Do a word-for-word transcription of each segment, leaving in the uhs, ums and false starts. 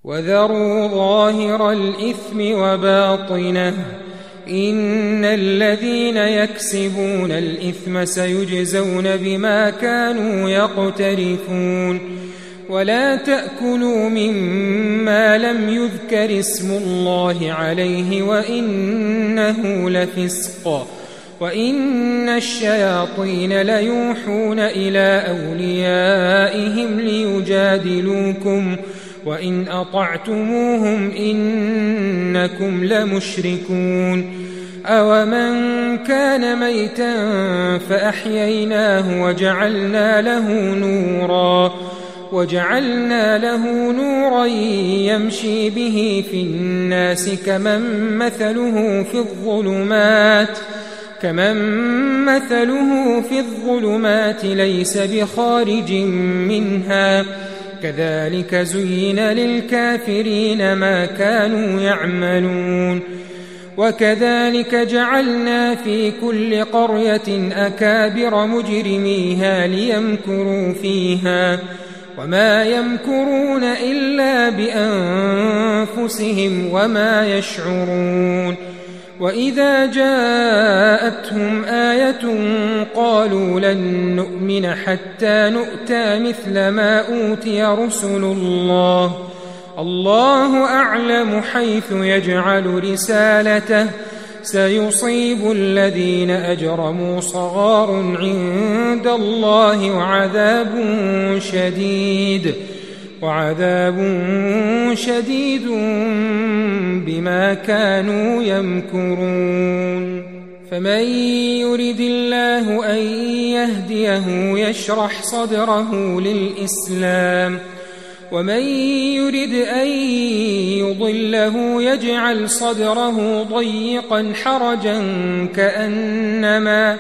وذروا ظاهر الإثم وباطنه إن الذين يكسبون الإثم سيجزون بما كانوا يقترفون ولا تأكلوا مما لم يذكر اسم الله عليه وإنه لفسق وإن الشياطين ليوحون إلى أوليائهم ليجادلوكم وإن أطعتموهم إنكم لمشركون أومن كان ميتا فأحييناه وجعلنا له نورا وجعلنا له نورا يمشي به في الناس كمن مثله في الظلمات كمن مثله في الظلمات ليس بخارج منها كذلك زين للكافرين ما كانوا يعملون وكذلك جعلنا في كل قرية أكابر مجرميها ليمكروا فيها وما يمكرون إلا بأنفسهم وما يشعرون وإذا جاءتهم آية قالوا لن نؤمن حتى نؤتى مثل ما أوتي رسل الله الله أعلم حيث يجعل رسالته سيصيب الذين أجرموا صغار عند الله وعذاب شديد وعذاب شديد بما كانوا يمكرون فمن يرد الله أن يهديه يشرح صدره للإسلام ومن يرد أن يضله يجعل صدره ضيقا حرجا كأنما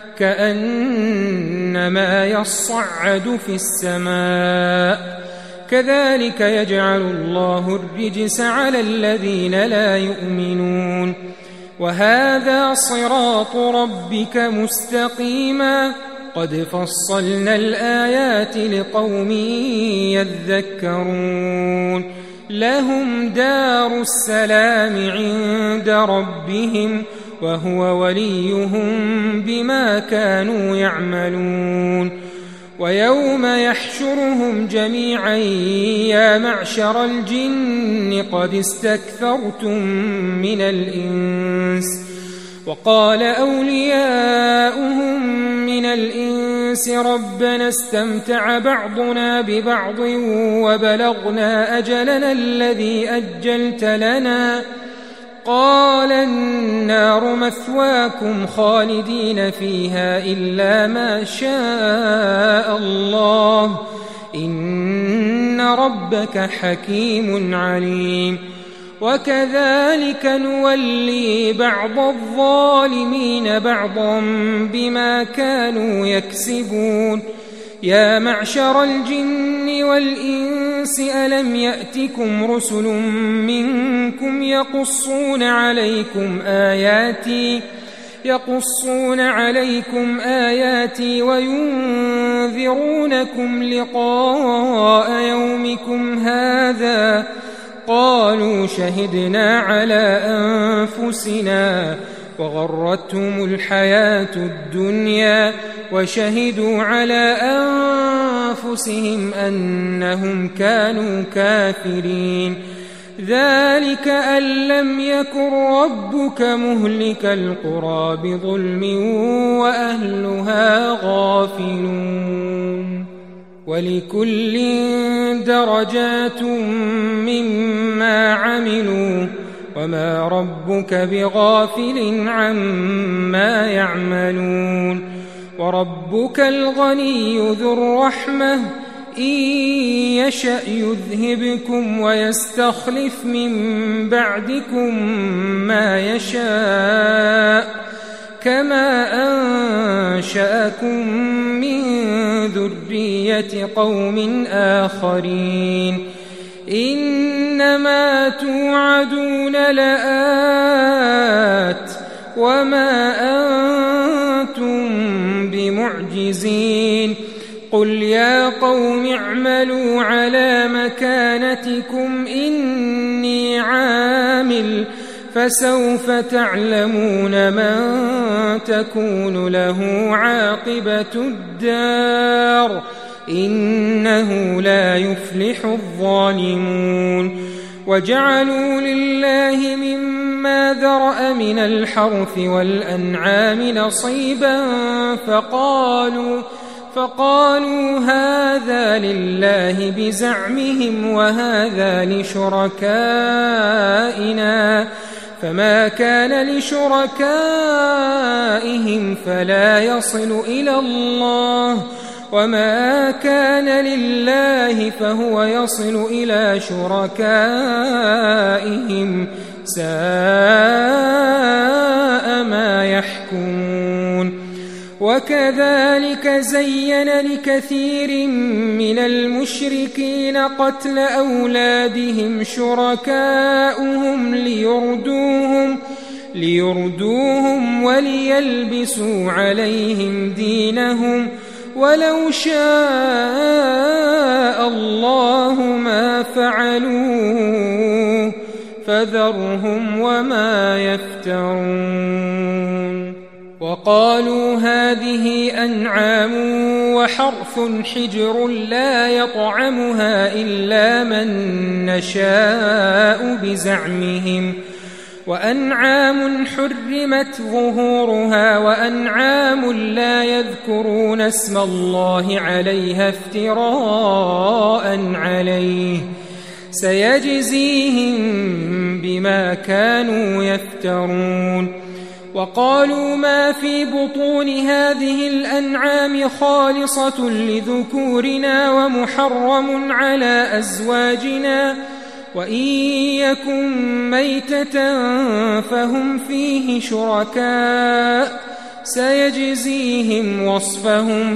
كأنما يصعد في السماء كذلك يجعل الله الرجس على الذين لا يؤمنون وهذا صراط ربك مستقيما قد فصلنا الآيات لقوم يذكرون لهم دار السلام عند ربهم وهو وليهم بما كانوا يعملون ويوم يحشرهم جميعا يا معشر الجن قد استكثرتم من الإنس وقال أولياؤهم من الإنس ربنا استمتع بعضنا ببعض وبلغنا أجلنا الذي أجلت لنا قال النار مثواكم خالدين فيها إلا ما شاء الله إن ربك حكيم عليم وكذلك نولي بعض الظالمين بعضا بما كانوا يكسبون يا معشر الجن والإنس ألم يأتكم رسل منكم يقصون عليكم آياتي يقصون عليكم آياتي وينذرونكم لقاء يومكم هذا قالوا شهدنا على أنفسنا وغرتهم الحياة الدنيا وشهدوا على أنفسهم أنهم كانوا كافرين ذلك أن لم يكن ربك مهلك القرى بظلم وأهلها غافلون ولكل درجات مما عملوا وما ربك بغافل عما يعملون وربك الغني ذو الرحمة إن يشأ يذهبكم ويستخلف من بعدكم ما يشاء كما أنشأكم من ذرية قوم آخرين إنما توعدون لآت وما أنتم بمعجزين قل يا قوم اعملوا على مكانتكم إني عامل فسوف تعلمون من تكون له عاقبة الدار إنه لا يفلح الظالمون وجعلوا لله مما ذرأ من الحرث والأنعام نصيبا فقالوا فقالوا هذا لله بزعمهم وهذا لشركائنا فما كان لشركائهم فلا يصل إلى الله وما كان لله فهو يصل إلى شركائهم ساء ما يحكمون وكذلك زين لكثير من المشركين قتل أولادهم شركاؤهم ليردوهم ليردوهم وليلبسوا عليهم دينهم ولو شاء الله ما فعلوه فذرهم وما يفترون وقالوا هذه أنعام وحرث حجر لا يطعمها إلا من نشاء بزعمهم وأنعام حرمت ظهورها وأنعام لا يذكرون اسم الله عليها افتراء عليه سيجزيهم بما كانوا يفترون وقالوا ما في بطون هذه الأنعام خالصة لذكورنا ومحرم على أزواجنا وإن يكن ميتة فهم فيه شركاء سيجزيهم وصفهم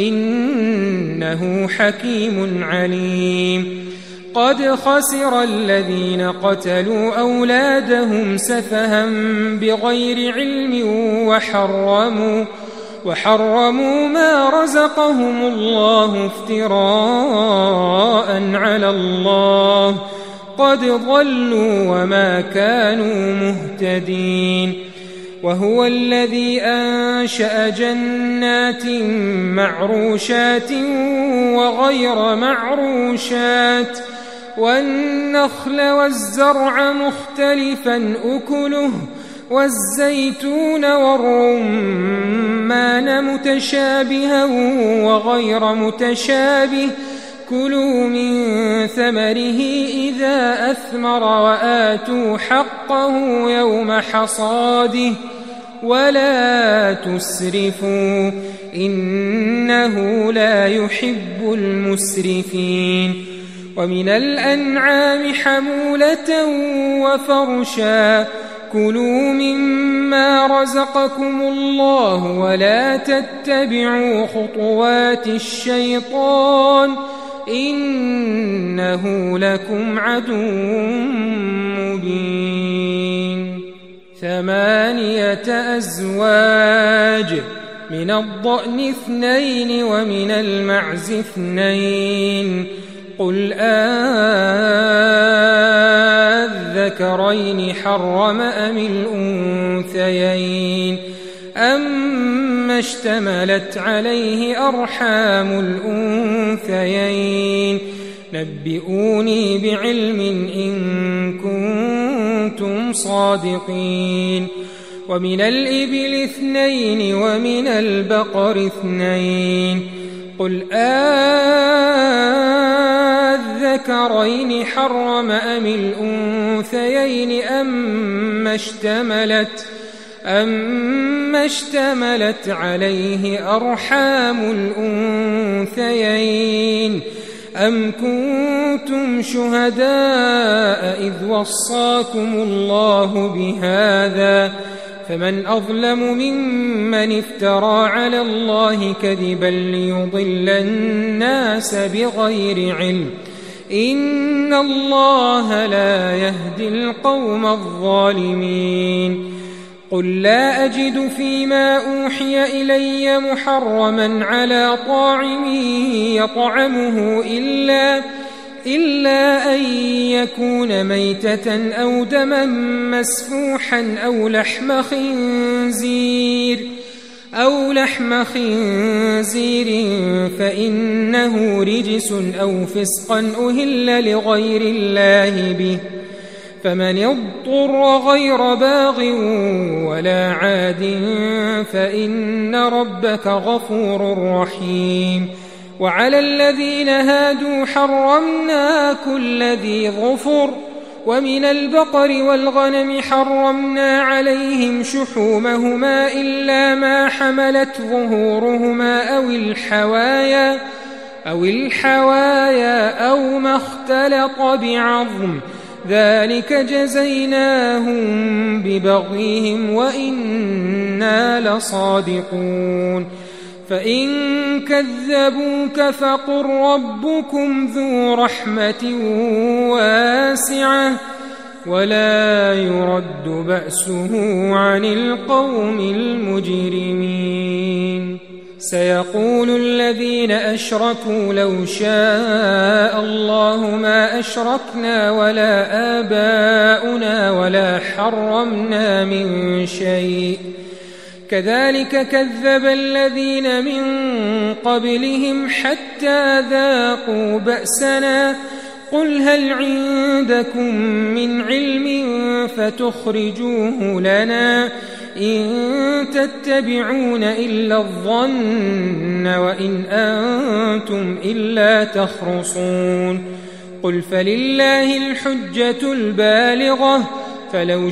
إنه حكيم عليم قد خسر الذين قتلوا أولادهم سفها بغير علم وحرموا وحرموا ما رزقهم الله افتراء على الله قد ضلوا وما كانوا مهتدين وهو الذي أنشأ جنات معروشات وغير معروشات والنخل والزرع مختلفا أكله والزيتون والرمان متشابها وغير متشابه كلوا من ثمره إذا أثمر وآتوا حقه يوم حصاده ولا تسرفوا إنه لا يحب المسرفين ومن الأنعام حمولة وفرشا كلوا مما رزقكم الله ولا تتبعوا خطوات الشيطان إنه لكم عدو مبين ثمانية أزواج من الضأن اثنين ومن المعز اثنين قل أذكرين حرم أم الأنثيين أما اشتملت عليه أرحام الأنثيين نبئوني بعلم إن كنتم صادقين ومن الإبل اثنين ومن البقر اثنين قل أذكرين حرم أم الأنثيين أما اشتملت أما اشتملت عليه أرحام الأنثيين أم كنتم شهداء إذ وصاكم الله بهذا فمن أظلم ممن افترى على الله كذبا ليضل الناس بغير علم إن الله لا يهدي القوم الظالمين قل لا أجد فيما أوحي إلي محرما على طاعم يطعمه إلا إلا أن يكون ميتة أو دما مسفوحا أو لحم خنزير أو لحم خنزير فإنه رجس أو فسقا أهل لغير الله به فمن اضطر غير باغ ولا عاد فإن ربك غفور رحيم. وعلى الذين هادوا حرمنا كل ذي ظفر ومن البقر والغنم حرمنا عليهم شحومهما إلا ما حملت ظهورهما أو الحوايا أو الحوايا أو ما اختلط بعظم ذلك جزيناهم ببغيهم وإنا لصادقون. فإن كذبوك فقل ربكم ذو رحمة واسعة ولا يرد بأسه عن القوم المجرمين. سيقول الذين أشركوا لو شاء الله ما أشركنا ولا آباؤنا ولا حرمنا من شيء كذلك كذب الذين من قبلهم حتى ذاقوا بأسنا قل هل عندكم من علم فتخرجوه لنا إن تتبعون إلا الظن وإن أنتم إلا تخرصون. قل فلله الحجة البالغة فلو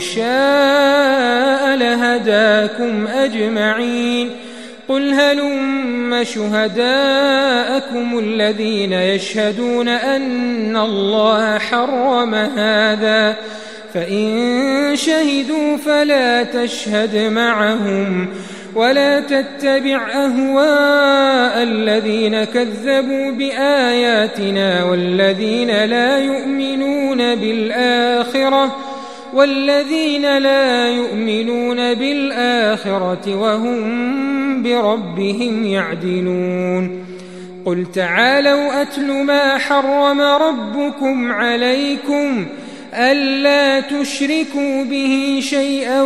شاء لهداكم أجمعين. قل هلم شهداءكم الذين يشهدون أن الله حرم هذا فإن شهدوا فلا تشهد معهم ولا تتبع أهواء الذين كذبوا بآياتنا والذين لا يؤمنون بالآخرة والذين لا يؤمنون بالآخرة وهم بربهم يعدلون. قل تعالوا أتل ما حرم ربكم عليكم ألا تشركوا به شيئا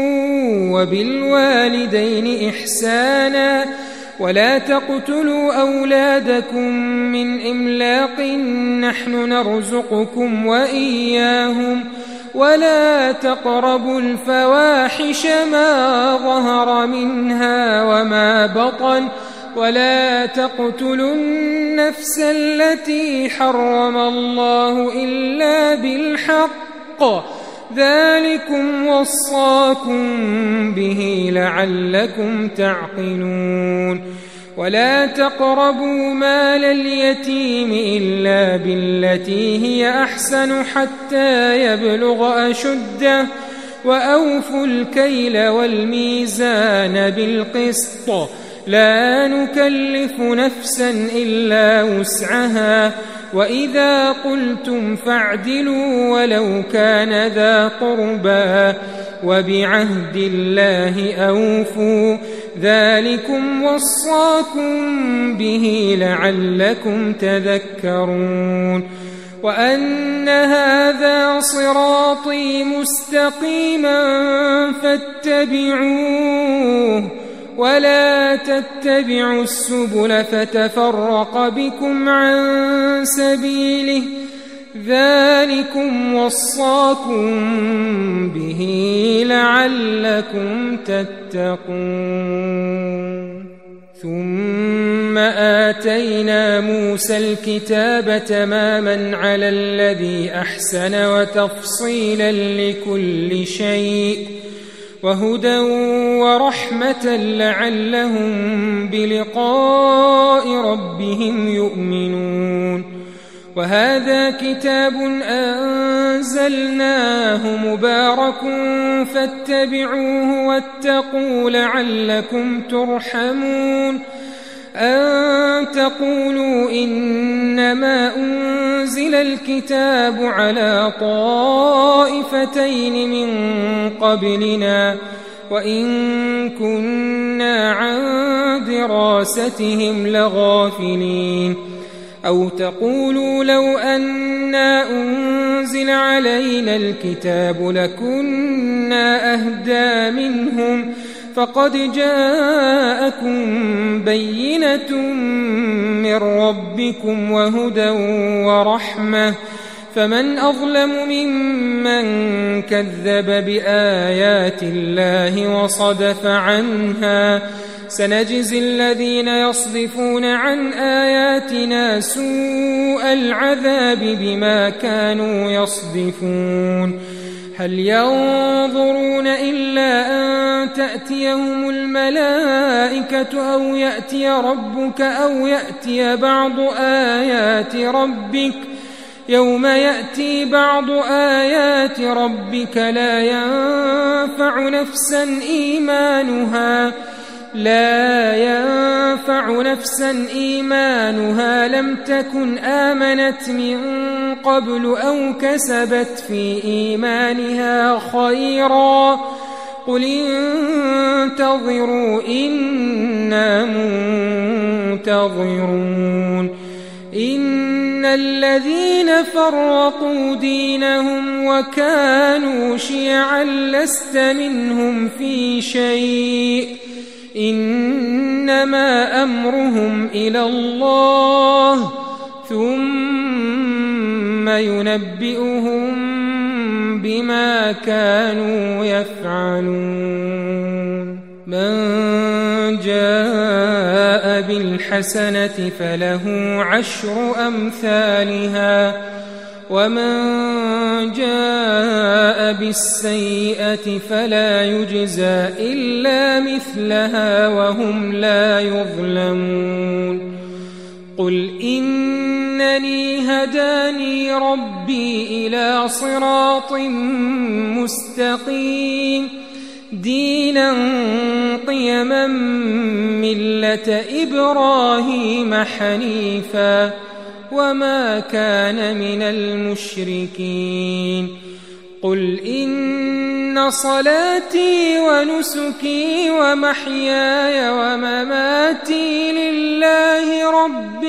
وبالوالدين إحسانا ولا تقتلوا أولادكم من إملاق نحن نرزقكم وإياهم ولا تقربوا الفواحش ما ظهر منها وما بطن ولا تقتلوا النفس التي حرم الله إلا بالحق ذلكم وصاكم به لعلكم تعقلون. ولا تقربوا مال اليتيم إلا بالتي هي أحسن حتى يبلغ أشده وأوفوا الكيل والميزان بالقسط لا نكلف نفسا إلا وسعها وإذا قلتم فاعدلوا ولو كان ذا قربى وبعهد الله أوفوا ذلكم وصاكم به لعلكم تذكرون. وأن هذا صراطي مستقيما فاتبعوه ولا تتبعوا السبل فتفرق بكم عن سبيله ذلكم وصاكم به لعلكم تتقون. ثم آتينا موسى الكتاب تماما على الذي أحسن وتفصيلا لكل شيء وهدى ورحمة لعلهم بلقاء ربهم يؤمنون. وهذا كتاب أنزلناه مبارك فاتبعوه واتقوا لعلكم ترحمون. أن تقولوا إنما أنزل الكتاب على طائفتين من قبلنا وإن كنا عن دراستهم لغافلين أو تقولوا لو أنا أنزل علينا الكتاب لكنا أهدى منهم فقد جاءكم بينة من ربكم وهدى ورحمة فمن أظلم ممن كذب بآيات الله وصدف عنها سنجزي الذين يصدفون عن آياتنا سوء العذاب بما كانوا يصدفون هل ينظرون إلا أن تأتيهم الملائكة أو يأتي ربك أو يأتي بعض آيات ربك يوم يأتي بعض آيات ربك لا ينفع نفسا إيمانها لا ينفع نفسا إيمانها لم تكن آمنت من قبل أو كسبت في إيمانها خيرا قل انتظروا إنا منتظرون إن الذين فرقوا دينهم وكانوا شيعا لست منهم في شيء إنما أمرهم إلى الله ثم ينبئهم بما كانوا يفعلون من جاء بالحسنة فله عشر أمثالها ومن جاء بالسيئة فلا يجزى إلا مثلها وهم لا يظلمون قل إنني هداني ربي إلى صراط مستقيم دينا قيما ملة إبراهيم حنيفا وما كان من المشركين قل إن صلاتي ونسكي ومحياي ومماتي لله رب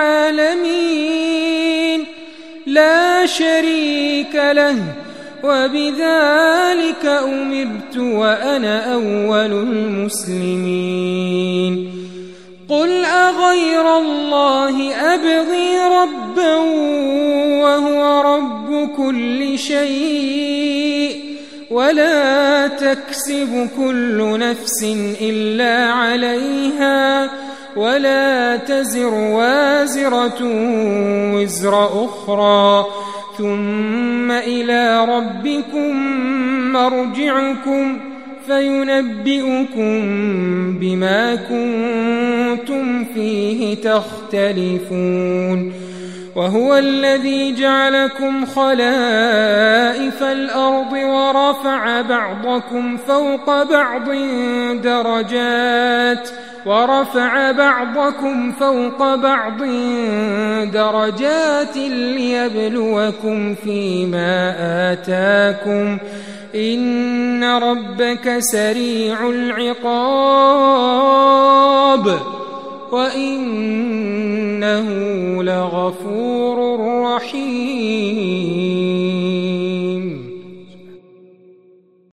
العالمين لا شريك له وبذلك أمرت وأنا أول المسلمين قل أغير الله أبغي ربا وهو رب كل شيء ولا تكسب كل نفس إلا عليها ولا تزر وازرة وزر أخرى ثم إلى ربكم مرجعكم فينبئكم بما كنتم فيه تختلفون وهو الذي جعلكم خلائف الأرض ورفع بعضكم فوق بعض درجات ورفع بعضكم فوق بعض درجات ليبلوكم فيما آتاكم إن ربك سريع العقاب وإنه لغفور رحيم